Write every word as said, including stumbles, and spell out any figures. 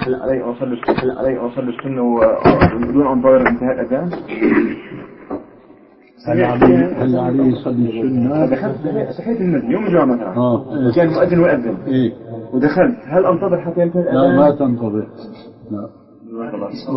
هل علي أصلي هل علي أصلي السنة بدون أنظار انتهاء الأذان؟ هل علي هل علي يصلي السنة؟ دخلت صحيت المسجد يوم الجمعة مثلا. آه. وكان مؤذن ويأذن. إيه. ودخلت هل أنتظر حتى ينتهي الأذان؟ لا ما تنتظر. لا.